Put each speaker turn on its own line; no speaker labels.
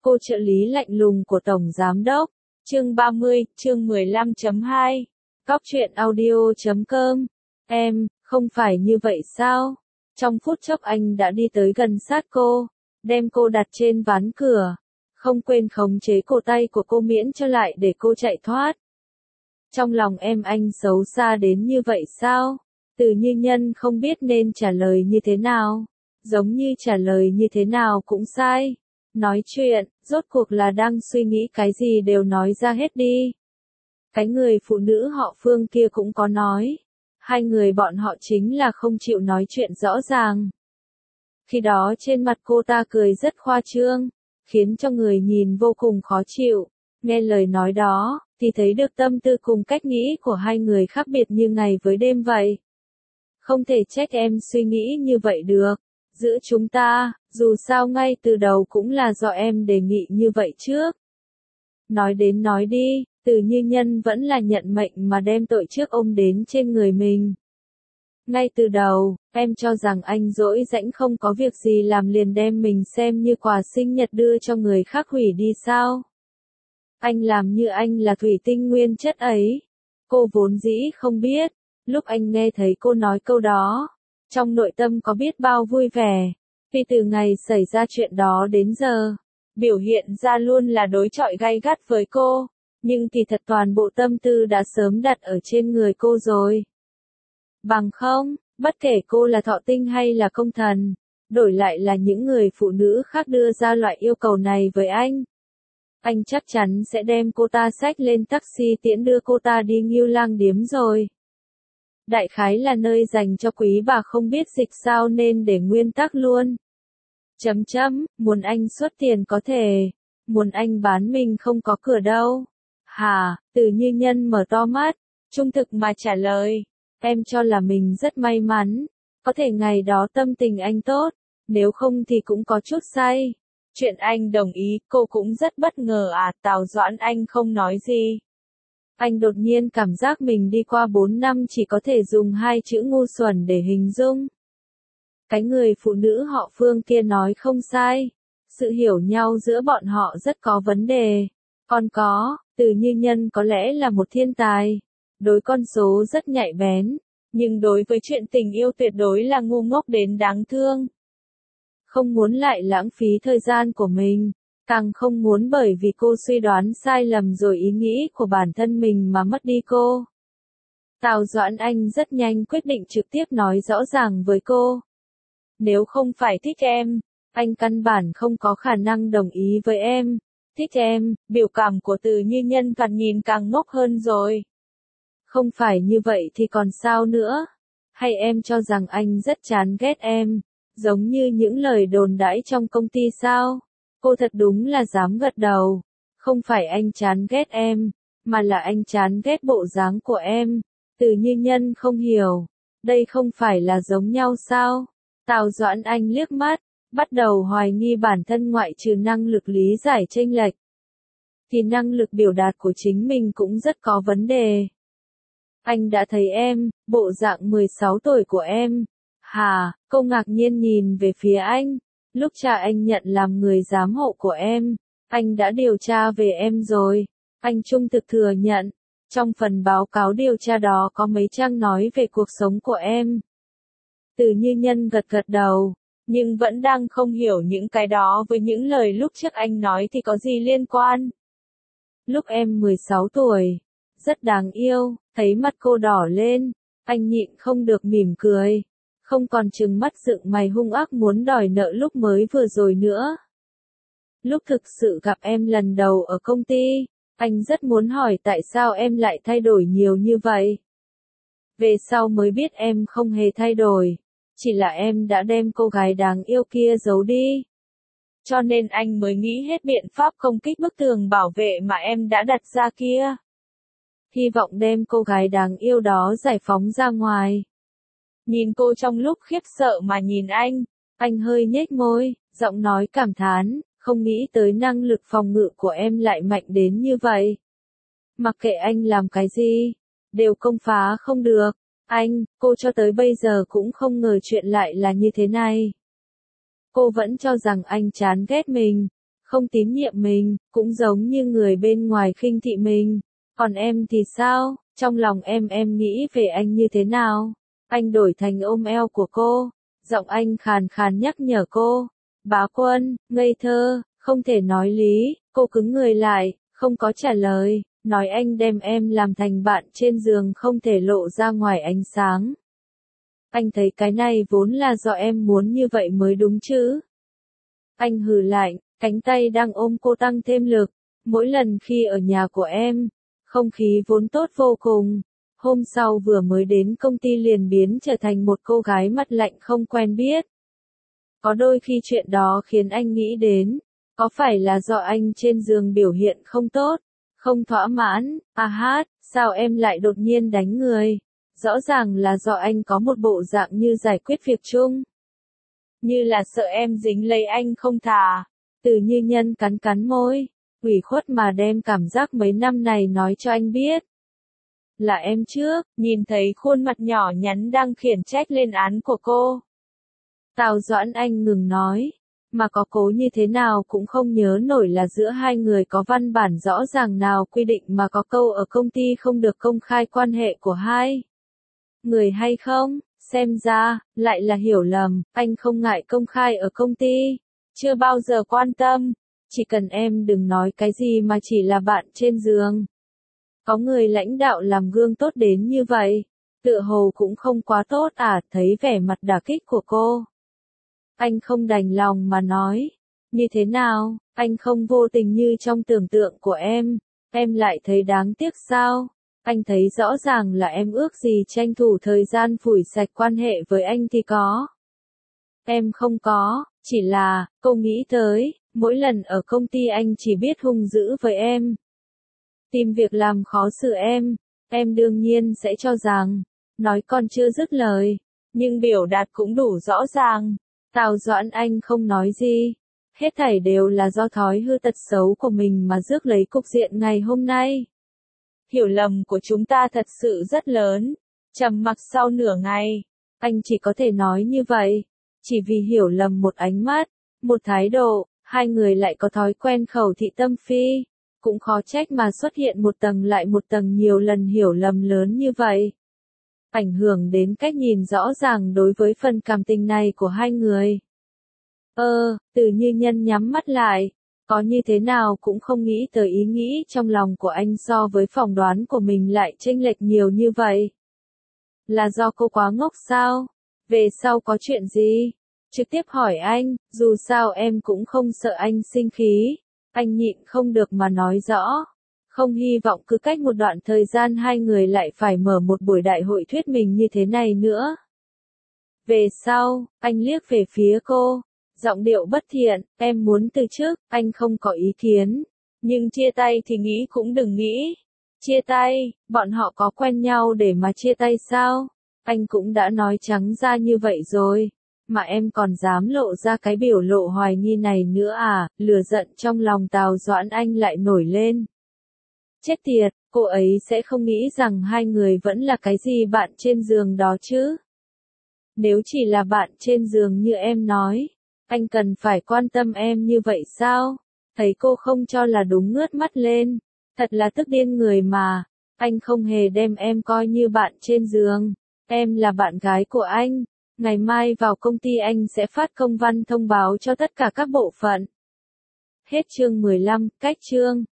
Cô trợ lý lạnh lùng của Tổng Giám Đốc. Chương 30, chương 15.2. Cóc truyện audio.com. Em, không phải như vậy sao? Trong phút chốc anh đã đi tới gần sát cô, đem cô đặt trên ván cửa, không quên khống chế cổ tay của cô miễn cho lại để cô chạy thoát. Trong lòng em anh xấu xa đến như vậy sao? Từ Như Nhân không biết nên trả lời như thế nào, giống như trả lời như thế nào cũng sai. Nói chuyện, rốt cuộc là đang suy nghĩ cái gì đều nói ra hết đi. Cái người phụ nữ họ Phương kia cũng có nói. Hai người bọn họ chính là không chịu nói chuyện rõ ràng. Khi đó trên mặt cô ta cười rất khoa trương, khiến cho người nhìn vô cùng khó chịu. Nghe lời nói đó, thì thấy được tâm tư cùng cách nghĩ của hai người khác biệt như ngày với đêm vậy. Không thể trách em suy nghĩ như vậy được. Giữa chúng ta, dù sao ngay từ đầu cũng là do em đề nghị như vậy trước. Nói đến nói đi, Từ Như Nhân vẫn là nhận mệnh mà đem tội trước ôm đến trên người mình. Ngay từ đầu, em cho rằng anh dỗi rãnh không có việc gì làm liền đem mình xem như quà sinh nhật đưa cho người khác hủy đi sao? Anh làm như anh là thủy tinh nguyên chất ấy. Cô vốn dĩ không biết, lúc anh nghe thấy cô nói câu đó, trong nội tâm có biết bao vui vẻ, vì từ ngày xảy ra chuyện đó đến giờ, biểu hiện ra luôn là đối chọi gay gắt với cô, nhưng kỳ thật toàn bộ tâm tư đã sớm đặt ở trên người cô rồi. Bằng không, bất kể cô là thọ tinh hay là công thần, đổi lại là những người phụ nữ khác đưa ra loại yêu cầu này với anh chắc chắn sẽ đem cô ta xách lên taxi tiễn đưa cô ta đi Ngưu Lang Điếm rồi. Đại khái là nơi dành cho quý bà không biết dịch sao nên để nguyên tắc luôn. Muốn anh xuất tiền có thể, muốn anh bán mình không có cửa đâu. Hả? Từ Như Nhân mở to mắt, trung thực mà trả lời. Em cho là mình rất may mắn, có thể ngày đó tâm tình anh tốt, nếu không thì cũng có chút say. Chuyện anh đồng ý, cô cũng rất bất ngờ à, Tào Doãn Anh không nói gì. Anh đột nhiên cảm giác mình đi qua 4 năm chỉ có thể dùng hai chữ ngu xuẩn để hình dung. Cái người phụ nữ họ Phương kia nói không sai. Sự hiểu nhau giữa bọn họ rất có vấn đề. Còn có, Từ Như Nhân có lẽ là một thiên tài. Đối con số rất nhạy bén. Nhưng đối với chuyện tình yêu tuyệt đối là ngu ngốc đến đáng thương. Không muốn lại lãng phí thời gian của mình. Càng không muốn bởi vì cô suy đoán sai lầm rồi ý nghĩ của bản thân mình mà mất đi cô. Tào Doãn Anh rất nhanh quyết định trực tiếp nói rõ ràng với cô. Nếu không phải thích em, anh căn bản không có khả năng đồng ý với em. Thích em, biểu cảm của Từ Như Nhân càng nhìn càng ngốc hơn rồi. Không phải như vậy thì còn sao nữa? Hay em cho rằng anh rất chán ghét em, giống như những lời đồn đãi trong công ty sao? Cô thật đúng là dám gật đầu. Không phải anh chán ghét em, mà là anh chán ghét bộ dáng của em. Từ Như Nhân không hiểu. Đây không phải là giống nhau sao? Tào Doãn Anh liếc mắt, bắt đầu hoài nghi bản thân ngoại trừ năng lực lý giải chênh lệch. Thì năng lực biểu đạt của chính mình cũng rất có vấn đề. Anh đã thấy em, bộ dạng 16 tuổi của em. Hà, cô ngạc nhiên nhìn về phía anh. Lúc cha anh nhận làm người giám hộ của em, anh đã điều tra về em rồi. Anh trung thực thừa nhận, trong phần báo cáo điều tra đó có mấy trang nói về cuộc sống của em. Từ Như Nhân gật gật đầu, nhưng vẫn đang không hiểu những cái đó với những lời lúc trước anh nói thì có gì liên quan. Lúc em 16 tuổi, rất đáng yêu, thấy mắt cô đỏ lên, anh nhịn không được mỉm cười. Không còn trừng mắt dựng mày hung ác muốn đòi nợ lúc mới vừa rồi nữa. Lúc thực sự gặp em lần đầu ở công ty, anh rất muốn hỏi tại sao em lại thay đổi nhiều như vậy. Về sau mới biết em không hề thay đổi, chỉ là em đã đem cô gái đáng yêu kia giấu đi. Cho nên anh mới nghĩ hết biện pháp công kích bức tường bảo vệ mà em đã đặt ra kia. Hy vọng đem cô gái đáng yêu đó giải phóng ra ngoài. Nhìn cô trong lúc khiếp sợ mà nhìn anh hơi nhếch môi, giọng nói cảm thán, không nghĩ tới năng lực phòng ngự của em lại mạnh đến như vậy. Mặc kệ anh làm cái gì, đều công phá không được. Cô cho tới bây giờ cũng không ngờ chuyện lại là như thế này. Cô vẫn cho rằng anh chán ghét mình, không tín nhiệm mình, cũng giống như người bên ngoài khinh thị mình. Còn em thì sao? Trong lòng em nghĩ về anh như thế nào? Anh đổi thành ôm eo của cô. Giọng anh khàn khàn nhắc nhở cô. Bá Quân, ngây thơ, không thể nói lý. Cô cứng người lại, không có trả lời. Nói anh đem em làm thành bạn trên giường không thể lộ ra ngoài ánh sáng. Anh thấy cái này vốn là do em muốn như vậy mới đúng chứ. Anh hừ lạnh, cánh tay đang ôm cô tăng thêm lực. Mỗi lần khi ở nhà của em, không khí vốn tốt vô cùng. Hôm sau vừa mới đến công ty liền biến trở thành một cô gái mặt lạnh không quen biết. Có đôi khi chuyện đó khiến anh nghĩ đến, có phải là do anh trên giường biểu hiện không tốt, không thỏa mãn, sao em lại đột nhiên đánh người? Rõ ràng là do anh có một bộ dạng như giải quyết việc chung. Như là sợ em dính lấy anh không thả. Từ Như Nhân cắn cắn môi, ủy khuất mà đem cảm giác mấy năm này nói cho anh biết. Là em trước, nhìn thấy khuôn mặt nhỏ nhắn đang khiển trách lên án của cô. Tào Doãn Anh ngừng nói, mà có cố như thế nào cũng không nhớ nổi là giữa hai người có văn bản rõ ràng nào quy định mà có câu ở công ty không được công khai quan hệ của hai người hay không. Xem ra, lại là hiểu lầm, anh không ngại công khai ở công ty, chưa bao giờ quan tâm, chỉ cần em đừng nói cái gì mà chỉ là bạn trên giường. Có người lãnh đạo làm gương tốt đến như vậy, tựa hồ cũng không quá tốt à, thấy vẻ mặt đả kích của cô. Anh không đành lòng mà nói, như thế nào, anh không vô tình như trong tưởng tượng của em lại thấy đáng tiếc sao? Anh thấy rõ ràng là em ước gì tranh thủ thời gian phủi sạch quan hệ với anh thì có. Em không có, chỉ là, cô nghĩ tới, mỗi lần ở công ty anh chỉ biết hung dữ với em. Tìm việc làm khó xử em đương nhiên sẽ cho rằng, nói còn chưa dứt lời, nhưng biểu đạt cũng đủ rõ ràng. Tào Doãn Anh không nói gì, hết thảy đều là do thói hư tật xấu của mình mà rước lấy cục diện ngày hôm nay. Hiểu lầm của chúng ta thật sự rất lớn. Trầm mặc sau nửa ngày, anh chỉ có thể nói như vậy. Chỉ vì hiểu lầm một ánh mắt, một thái độ, hai người lại có thói quen khẩu thị tâm phi. Cũng khó trách mà xuất hiện một tầng lại một tầng nhiều lần hiểu lầm lớn như vậy. Ảnh hưởng đến cách nhìn rõ ràng đối với phần cảm tình này của hai người. Từ Như Nhân nhắm mắt lại. Có như thế nào cũng không nghĩ tới ý nghĩ trong lòng của anh so với phỏng đoán của mình lại chênh lệch nhiều như vậy. Là do cô quá ngốc sao? Về sau có chuyện gì? Trực tiếp hỏi anh, dù sao em cũng không sợ anh sinh khí. Anh nhịn không được mà nói rõ. Không hy vọng cứ cách một đoạn thời gian hai người lại phải mở một buổi đại hội thuyết mình như thế này nữa. Về sau, anh liếc về phía cô. Giọng điệu bất thiện, em muốn từ chức, anh không có ý kiến. Nhưng chia tay thì nghĩ cũng đừng nghĩ. Chia tay, bọn họ có quen nhau để mà chia tay sao? Anh cũng đã nói trắng ra như vậy rồi. Mà em còn dám lộ ra cái biểu lộ hoài nghi này nữa à? Lửa giận trong lòng Tào Doãn Anh lại nổi lên. Chết tiệt, cô ấy sẽ không nghĩ rằng hai người vẫn là cái gì bạn trên giường đó chứ? Nếu chỉ là bạn trên giường như em nói, anh cần phải quan tâm em như vậy sao? Thấy cô không cho là đúng ngước mắt lên. Thật là tức điên người mà. Anh không hề đem em coi như bạn trên giường. Em là bạn gái của anh. Ngày mai vào công ty anh sẽ phát công văn thông báo cho tất cả các bộ phận. Hết chương 15, cách chương.